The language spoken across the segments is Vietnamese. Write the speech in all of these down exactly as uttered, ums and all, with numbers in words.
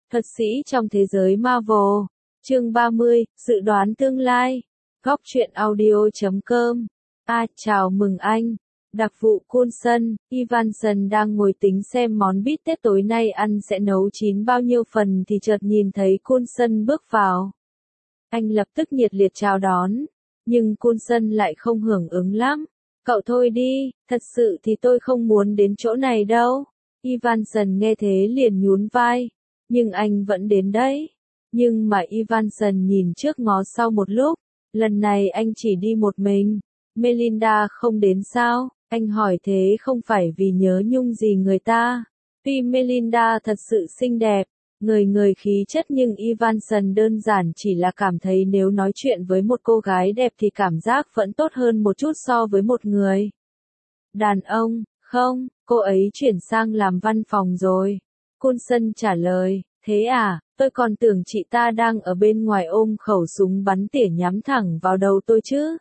Thuật sĩ trong thế giới Marvel. Chương ba mươi, dự đoán tương lai. Góc truyện audio chấm com. À, chào mừng anh. Đặc vụ Coulson, Evanson đang ngồi tính xem món bít tết tối nay ăn sẽ nấu chín bao nhiêu phần thì chợt nhìn thấy Coulson bước vào. Anh lập tức nhiệt liệt chào đón, nhưng Coulson lại không hưởng ứng lắm. Cậu thôi đi, thật sự thì tôi không muốn đến chỗ này đâu. Evanson nghe thế liền nhún vai. Nhưng anh vẫn đến đấy. Nhưng mà Evanson nhìn trước ngó sau một lúc. Lần này anh chỉ đi một mình. Melinda không đến sao? Anh hỏi thế không phải vì nhớ nhung gì người ta. Tuy Melinda thật sự xinh đẹp, người người khí chất, nhưng Evanson đơn giản chỉ là cảm thấy nếu nói chuyện với một cô gái đẹp thì cảm giác vẫn tốt hơn một chút so với một người đàn ông. Không, cô ấy chuyển sang làm văn phòng rồi. Coulson trả lời, thế à, tôi còn tưởng chị ta đang ở bên ngoài ôm khẩu súng bắn tỉa nhắm thẳng vào đầu tôi chứ.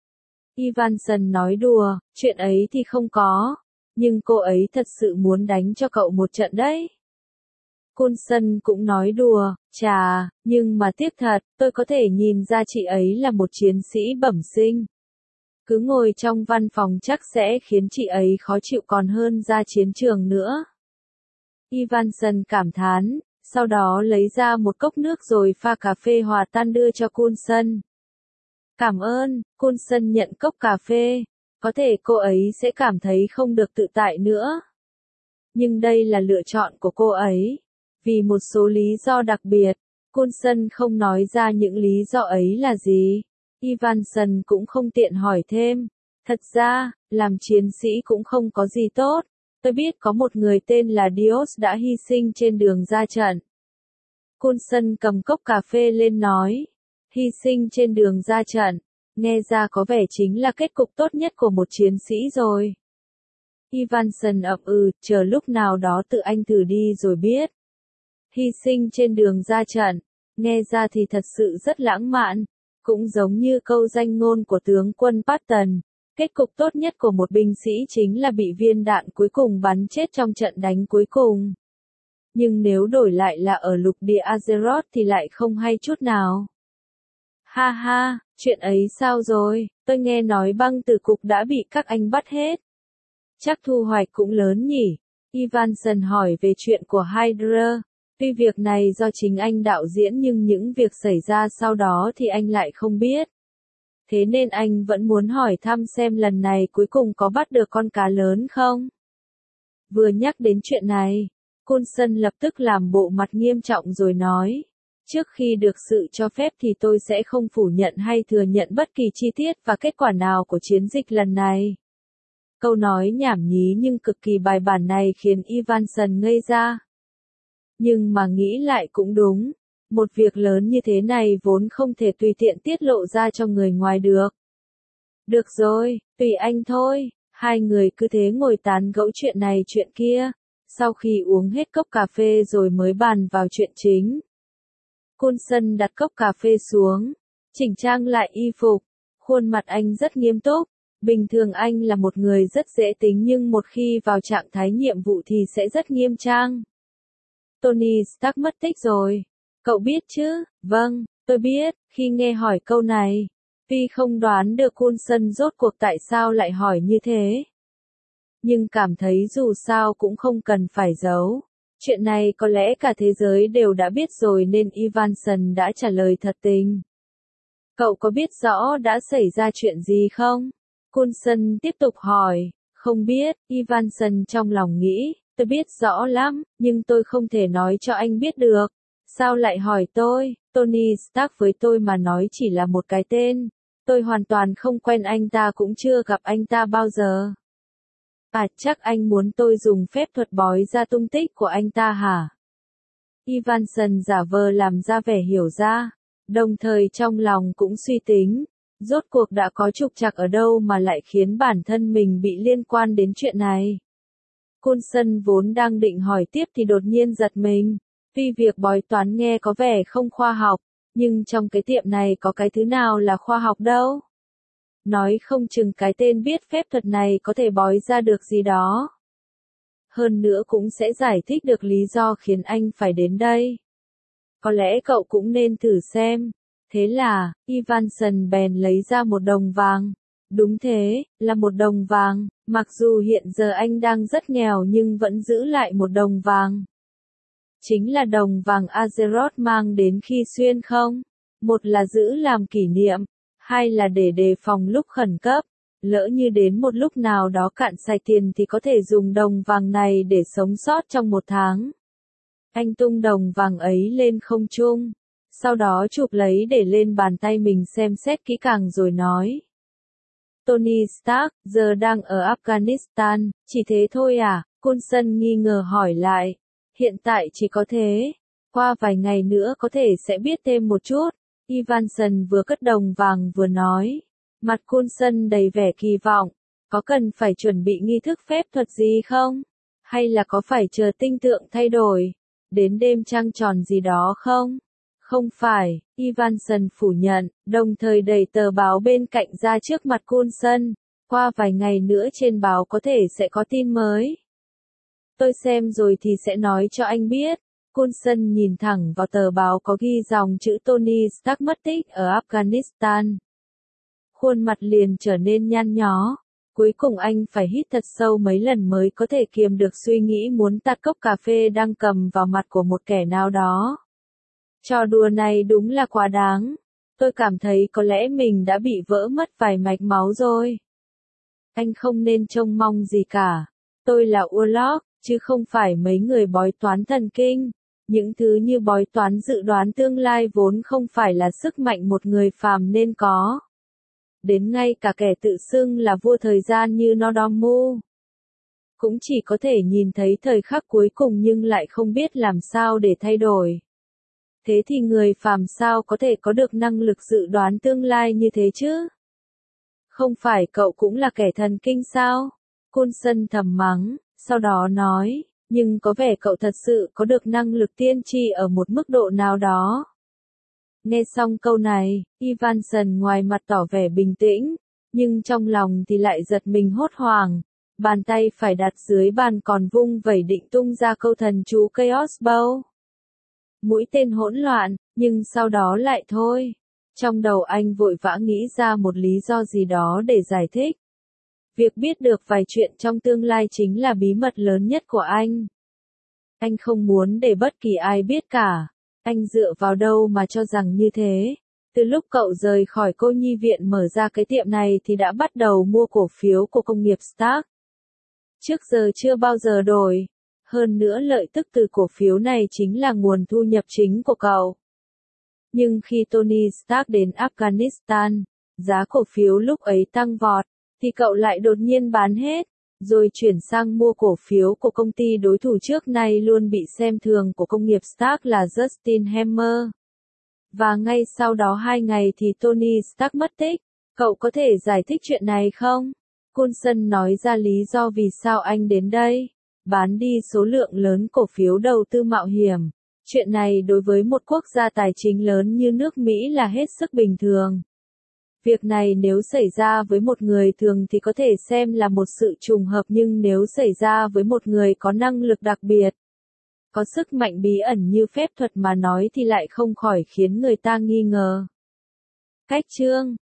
Evanson nói đùa, chuyện ấy thì không có, nhưng cô ấy thật sự muốn đánh cho cậu một trận đấy. Coulson cũng nói đùa, chà, nhưng mà tiếc thật, tôi có thể nhìn ra chị ấy là một chiến sĩ bẩm sinh. Cứ ngồi trong văn phòng chắc sẽ khiến chị ấy khó chịu còn hơn ra chiến trường nữa. Evanson cảm thán, sau đó lấy ra một cốc nước rồi pha cà phê hòa tan đưa cho Coulson. Cảm ơn, Coulson nhận cốc cà phê. Có thể cô ấy sẽ cảm thấy không được tự tại nữa. Nhưng đây là lựa chọn của cô ấy. Vì một số lý do đặc biệt, Coulson không nói ra những lý do ấy là gì. Evanson cũng không tiện hỏi thêm. Thật ra, làm chiến sĩ cũng không có gì tốt. Tôi biết có một người tên là Dios đã hy sinh trên đường ra trận. Coulson cầm cốc cà phê lên nói. Hy sinh trên đường ra trận. Nghe ra có vẻ chính là kết cục tốt nhất của một chiến sĩ rồi. Evanson ậm ừ, chờ lúc nào đó tự anh thử đi rồi biết. Hy sinh trên đường ra trận. Nghe ra thì thật sự rất lãng mạn. Cũng giống như câu danh ngôn của tướng quân Patton. Kết cục tốt nhất của một binh sĩ chính là bị viên đạn cuối cùng bắn chết trong trận đánh cuối cùng. Nhưng nếu đổi lại là ở lục địa Azeroth thì lại không hay chút nào. Ha ha, chuyện ấy sao rồi, tôi nghe nói băng tử cục đã bị các anh bắt hết. Chắc thu hoạch cũng lớn nhỉ? Evanson hỏi về chuyện của Hydra. Tuy việc này do chính anh đạo diễn nhưng những việc xảy ra sau đó thì anh lại không biết. Thế nên anh vẫn muốn hỏi thăm xem lần này cuối cùng có bắt được con cá lớn không? Vừa nhắc đến chuyện này, Coulson lập tức làm bộ mặt nghiêm trọng rồi nói. Trước khi được sự cho phép thì tôi sẽ không phủ nhận hay thừa nhận bất kỳ chi tiết và kết quả nào của chiến dịch lần này. Câu nói nhảm nhí nhưng cực kỳ bài bản này khiến Evanson ngây ra. Nhưng mà nghĩ lại cũng đúng. Một việc lớn như thế này vốn không thể tùy tiện tiết lộ ra cho người ngoài được. Được rồi, tùy anh thôi. Hai người cứ thế ngồi tán gẫu chuyện này chuyện kia. Sau khi uống hết cốc cà phê rồi mới bàn vào chuyện chính. Coulson đặt cốc cà phê xuống, chỉnh trang lại y phục. Khuôn mặt anh rất nghiêm túc. Bình thường anh là một người rất dễ tính nhưng một khi vào trạng thái nhiệm vụ thì sẽ rất nghiêm trang. Tony Stark mất tích rồi. Cậu biết chứ? Vâng, tôi biết. Khi nghe hỏi câu này, tuy không đoán được Coulson rốt cuộc tại sao lại hỏi như thế. Nhưng cảm thấy dù sao cũng không cần phải giấu. Chuyện này có lẽ cả thế giới đều đã biết rồi nên Evanson đã trả lời thật tình. Cậu có biết rõ đã xảy ra chuyện gì không? Coulson tiếp tục hỏi. Không biết, Evanson trong lòng nghĩ, tôi biết rõ lắm, nhưng tôi không thể nói cho anh biết được. Sao lại hỏi tôi? Tony Stark với tôi mà nói chỉ là một cái tên. Tôi hoàn toàn không quen anh ta cũng chưa gặp anh ta bao giờ. À, chắc anh muốn tôi dùng phép thuật bói ra tung tích của anh ta hả? Evanson giả vờ làm ra vẻ hiểu ra, đồng thời trong lòng cũng suy tính, rốt cuộc đã có trục trặc ở đâu mà lại khiến bản thân mình bị liên quan đến chuyện này. Coulson vốn đang định hỏi tiếp thì đột nhiên giật mình, tuy việc bói toán nghe có vẻ không khoa học, nhưng trong cái tiệm này có cái thứ nào là khoa học đâu. Nói không chừng cái tên biết phép thuật này có thể bói ra được gì đó. Hơn nữa cũng sẽ giải thích được lý do khiến anh phải đến đây. Có lẽ cậu cũng nên thử xem. Thế là, Ivanson bèn lấy ra một đồng vàng. Đúng thế, là một đồng vàng, mặc dù hiện giờ anh đang rất nghèo nhưng vẫn giữ lại một đồng vàng. Chính là đồng vàng Azeroth mang đến khi xuyên không? Một là giữ làm kỷ niệm, hai là để đề phòng lúc khẩn cấp. Lỡ như đến một lúc nào đó cạn sạch tiền thì có thể dùng đồng vàng này để sống sót trong một tháng. Anh tung đồng vàng ấy lên không trung, sau đó chụp lấy để lên bàn tay mình xem xét kỹ càng rồi nói. Tony Stark, giờ đang ở Afghanistan, chỉ thế thôi à? Coulson nghi ngờ hỏi lại. Hiện tại chỉ có thế. Qua vài ngày nữa có thể sẽ biết thêm một chút. Ivanson vừa cất đồng vàng vừa nói. Mặt Coulson đầy vẻ kỳ vọng. Có cần phải chuẩn bị nghi thức phép thuật gì không? Hay là có phải chờ tinh tượng thay đổi? Đến đêm trăng tròn gì đó không? Không phải, Ivanson phủ nhận, đồng thời đẩy tờ báo bên cạnh ra trước mặt Coulson. Qua vài ngày nữa trên báo có thể sẽ có tin mới. Tôi xem rồi thì sẽ nói cho anh biết. Coulson nhìn thẳng vào tờ báo có ghi dòng chữ Tony Stark mất tích ở Afghanistan. Khuôn mặt liền trở nên nhăn nhó. Cuối cùng anh phải hít thật sâu mấy lần mới có thể kiềm được suy nghĩ muốn tạt cốc cà phê đang cầm vào mặt của một kẻ nào đó. Trò đùa này đúng là quá đáng. Tôi cảm thấy có lẽ mình đã bị vỡ mất vài mạch máu rồi. Anh không nên trông mong gì cả. Tôi là Urlock, chứ không phải mấy người bói toán thần kinh. Những thứ như bói toán dự đoán tương lai vốn không phải là sức mạnh một người phàm nên có. Đến ngay cả kẻ tự xưng là vua thời gian như Nodomu cũng chỉ có thể nhìn thấy thời khắc cuối cùng nhưng lại không biết làm sao để thay đổi. Thế thì người phàm sao có thể có được năng lực dự đoán tương lai như thế chứ? Không phải cậu cũng là kẻ thần kinh sao? Coulson thầm mắng, sau đó nói, nhưng có vẻ cậu thật sự có được năng lực tiên tri ở một mức độ nào đó. Nghe xong câu này, Ivanson ngoài mặt tỏ vẻ bình tĩnh, nhưng trong lòng thì lại giật mình hốt hoảng. Bàn tay phải đặt dưới bàn còn vung vẩy định tung ra câu thần chú Chaos Bow. Mũi tên hỗn loạn, nhưng sau đó lại thôi. Trong đầu anh vội vã nghĩ ra một lý do gì đó để giải thích. Việc biết được vài chuyện trong tương lai chính là bí mật lớn nhất của anh. Anh không muốn để bất kỳ ai biết cả. Anh dựa vào đâu mà cho rằng như thế? Từ lúc cậu rời khỏi cô nhi viện mở ra cái tiệm này thì đã bắt đầu mua cổ phiếu của công nghiệp Stark. Trước giờ chưa bao giờ đổi. Hơn nữa lợi tức từ cổ phiếu này chính là nguồn thu nhập chính của cậu. Nhưng khi Tony Stark đến Afghanistan, giá cổ phiếu lúc ấy tăng vọt, thì cậu lại đột nhiên bán hết, rồi chuyển sang mua cổ phiếu của công ty đối thủ trước nay luôn bị xem thường của công nghiệp Stark là Justin Hammer. Và ngay sau đó hai ngày thì Tony Stark mất tích. Cậu có thể giải thích chuyện này không? Coulson nói ra lý do vì sao anh đến đây. Bán đi số lượng lớn cổ phiếu đầu tư mạo hiểm. Chuyện này đối với một quốc gia tài chính lớn như nước Mỹ là hết sức bình thường. Việc này nếu xảy ra với một người thường thì có thể xem là một sự trùng hợp nhưng nếu xảy ra với một người có năng lực đặc biệt, có sức mạnh bí ẩn như phép thuật mà nói thì lại không khỏi khiến người ta nghi ngờ. Cách chương